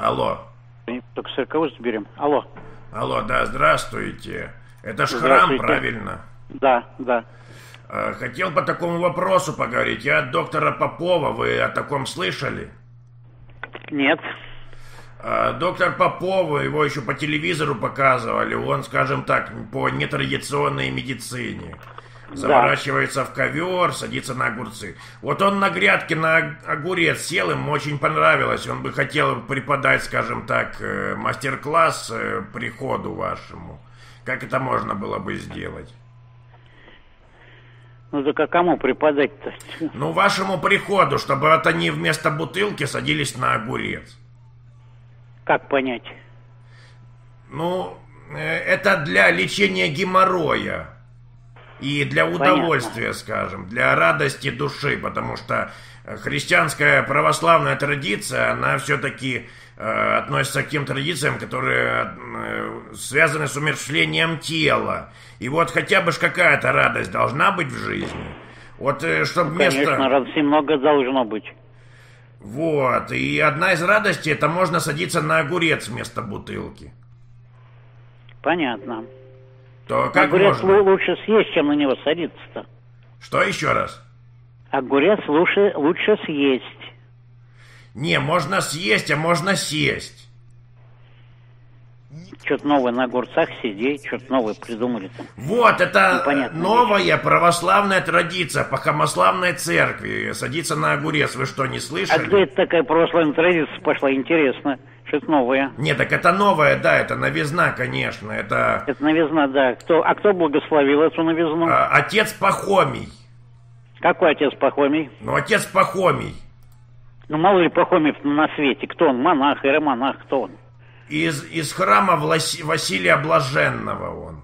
Алло. Только 40 заберем. Алло. Алло, да, здравствуйте. Это ж храм, правильно? Да. Хотел по такому вопросу поговорить. Я от доктора Попова. Вы о таком слышали? Нет. Доктор Попов, его еще по телевизору показывали. Он, скажем так, по нетрадиционной медицине. Заворачивается в ковер, садится на огурцы. Вот он на грядке на огурец сел, ему очень понравилось. Он бы хотел преподать, скажем так, мастер-класс приходу вашему. Как это можно было бы сделать? Ну так а кому преподать-то? Ну, вашему приходу, чтобы вот они вместо бутылки садились на огурец. Как понять? Ну, это для лечения геморроя. И для удовольствия, понятно, скажем, для радости души, потому что христианская православная традиция, она все-таки относится к тем традициям, которые связаны с умерщвлением тела. И вот хотя бы ж какая-то радость должна быть в жизни. Вот, чтобы вместо... Конечно, радости много должно быть. Вот, и одна из радостей, это можно садиться на огурец вместо бутылки. Понятно. То как огурец можно? Лучше съесть, чем на него садиться-то. Что еще раз? Огурец лучше съесть. Не, можно съесть, а можно сесть. Что-то новое на огурцах сидеть, что-то новое придумали там. Вот, это непонятно новая вещь. Православная традиция по Хамославной церкви. Садиться на огурец, вы что, не слышали? А где это такая православная традиция пошла? Интересно. Что-то новое. Нет, так это новое, да, это новизна, конечно. Это новизна, да. Кто благословил эту новизну? Отец Пахомий. Какой отец Пахомий? Ну, отец Пахомий. Ну, мало ли Пахомиев на свете. Кто он? Монах, иеромонах, кто он? Из храма Василия Блаженного он.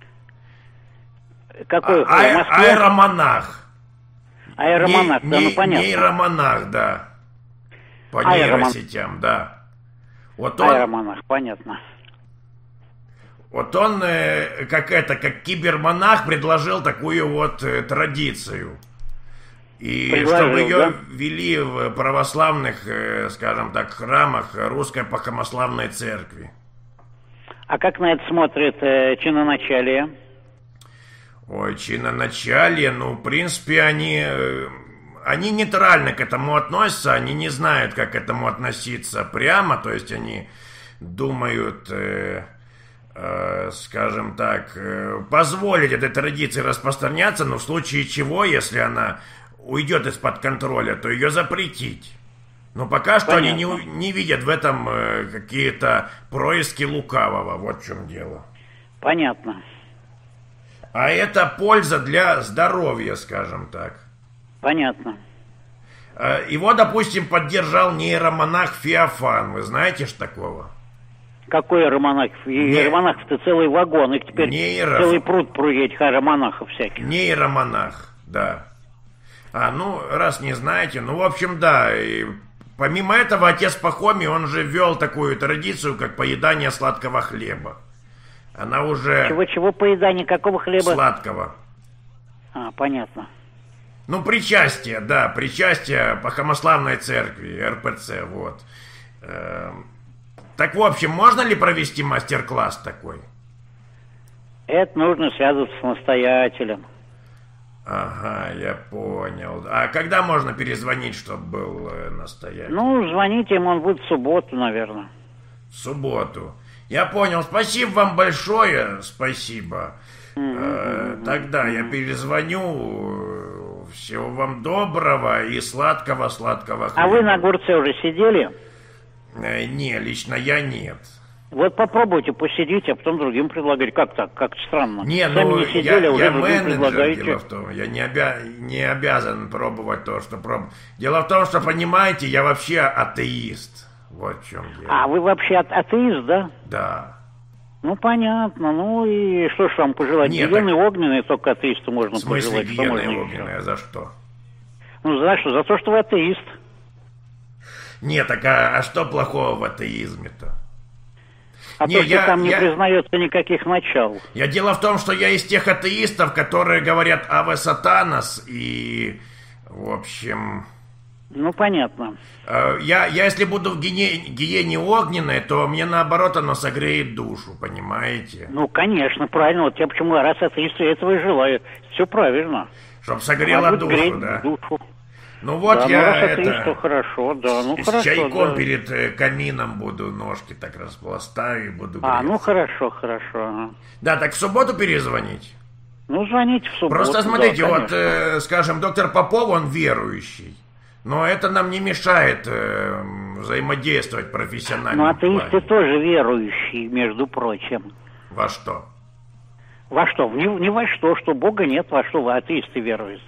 Какой храм? Аэромонах. Аэромонах, да, ну понятно. Нейромонах, да. По нейросетям, да. Вот он, аэромонах, понятно. Вот он, как кибермонах, предложил такую вот традицию. И чтобы ее, да, вели в православных, скажем так, храмах Русской Пахомославной Церкви. А как на это смотрит чиноначалие? Ой, чиноначалие, ну, в принципе, они нейтрально к этому относятся, они не знают, как к этому относиться прямо, то есть они думают, скажем так, позволить этой традиции распространяться, но в случае чего, если она уйдет из-под контроля, то ее запретить. Но пока что понятно, они не видят в этом какие-то происки лукавого, вот в чем дело. Понятно. А это польза для здоровья, скажем так. Понятно. Его, допустим, поддержал нейромонах Феофан. Вы знаете ж такого? Какой иеромонах? Иеромонахов-то целый вагон. Их теперь целый пруд этих иеромонахов всяких. Нейромонах, да. Ну, раз не знаете, ну, в общем, да. И помимо этого, отец Пахомий, он же ввел такую традицию, как поедание сладкого хлеба. Она уже... Чего поедание? Какого хлеба? Сладкого. Понятно. Ну, причастие, да, причастие Пахомославной Церкви, РПЦ, вот. Так, в общем, можно ли провести мастер-класс такой? Это нужно связываться с настоятелем. Ага, я понял. А когда можно перезвонить, чтобы был настоятель? Ну, звоните ему, он будет в субботу, наверное. В субботу. Я понял. Спасибо вам большое. Спасибо. Тогда я перезвоню. Всего вам доброго и сладкого-сладкого хлеба. А вы на огурце уже сидели? Не, лично я нет. Вот попробуйте, посидите, а потом другим предлагать. Как так? Как странно. Не, сами не сидели, я уже менеджер, дело в том. Я не обязан пробовать то, что пробую. Дело в том, что, понимаете, я вообще атеист. Вот в чем дело. А вы вообще атеист, да? Да. Ну, понятно. Ну, и что ж вам пожелать? Гиены огненные только атеисту можно пожелать. В смысле гиены огненные? За что? Ну, за что? За то, что вы атеист. Нет, так а что плохого в атеизме-то? А то, что там не признается никаких начал. Дело в том, что я из тех атеистов, которые говорят «Аве Сатанас» и, в общем, Ну, понятно. Я если буду в гиене огненной, то мне наоборот оно согреет душу, понимаете? Ну, конечно, правильно. Вот я почему раз атеисты этого и желаю. Все правильно. Чтоб согрела душу, да. Душу. Ну вот да, я ну, это... хорошо, да, ну с хорошо. чайком да. перед камином буду ножки так распластаю и буду греться. Ну хорошо. Ага. Да, так в субботу перезвонить? Ну, звоните в субботу. Просто смотрите, да, вот, скажем, доктор Попов, он верующий. Но это нам не мешает взаимодействовать профессионально. Ну, атеисты тоже верующие, между прочим. Во что? Во что? Ни во что Бога нет, во что вы атеисты веруют?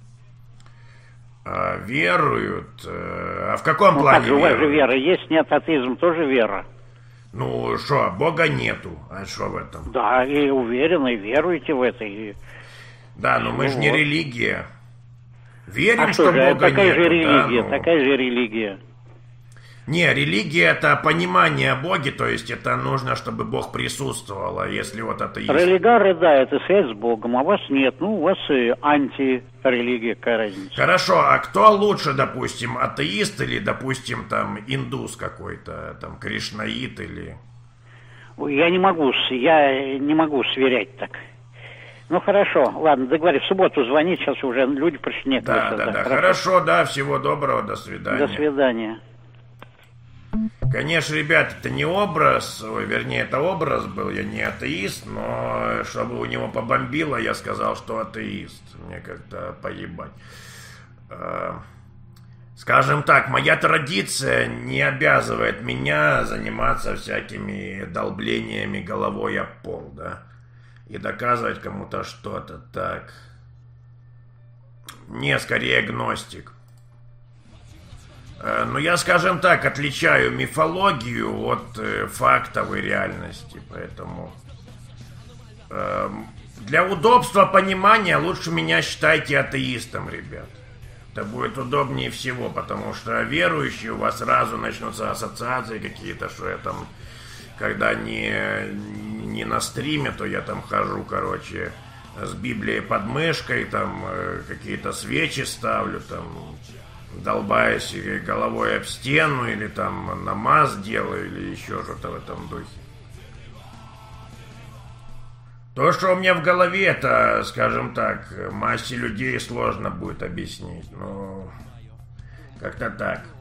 Веруют? А в каком плане как же, у вас же вера есть, нет, атеизм тоже вера. Ну, что, Бога нету, а что в этом? Да, и уверены, веруете в это. И... Да, но мы же не религия. Верим, что же, Бога такая нету. Же религия, да, ну... Такая же религия. Не, религия это понимание о Боге, то есть это нужно, чтобы Бог присутствовал, а если вот атеист... Религары, да, это связь с Богом, а вас нет, ну, у вас и антирелигия, какая разница. Хорошо, а кто лучше, допустим, атеист или, допустим, там, индус какой-то, там, кришнаит или... Я не могу сверять так. Ну, хорошо, ладно, договорились, в субботу звонить, сейчас уже люди пришли некоторые. Да, хорошо, да, всего доброго, до свидания. До свидания. Конечно, ребят, это не образ, вернее, это образ был, я не атеист, но чтобы у него побомбило, я сказал, что атеист. Мне как-то поебать. Скажем так, моя традиция не обязывает меня заниматься всякими долблениями головой об пол, да, и доказывать кому-то что-то так. Не, скорее гностик. Но я, скажем так, отличаю мифологию от фактовой реальности, поэтому для удобства понимания лучше меня считайте атеистом, ребят. Это будет удобнее всего, потому что верующие у вас сразу начнутся ассоциации какие-то, что я там, когда не на стриме, то я там хожу, короче, с Библией под мышкой, там какие-то свечи ставлю, там... долбаясь головой об стену, или там намаз делаю, или еще что-то в этом духе. То, что у меня в голове, это, скажем так, массе людей сложно будет объяснить, но как-то так.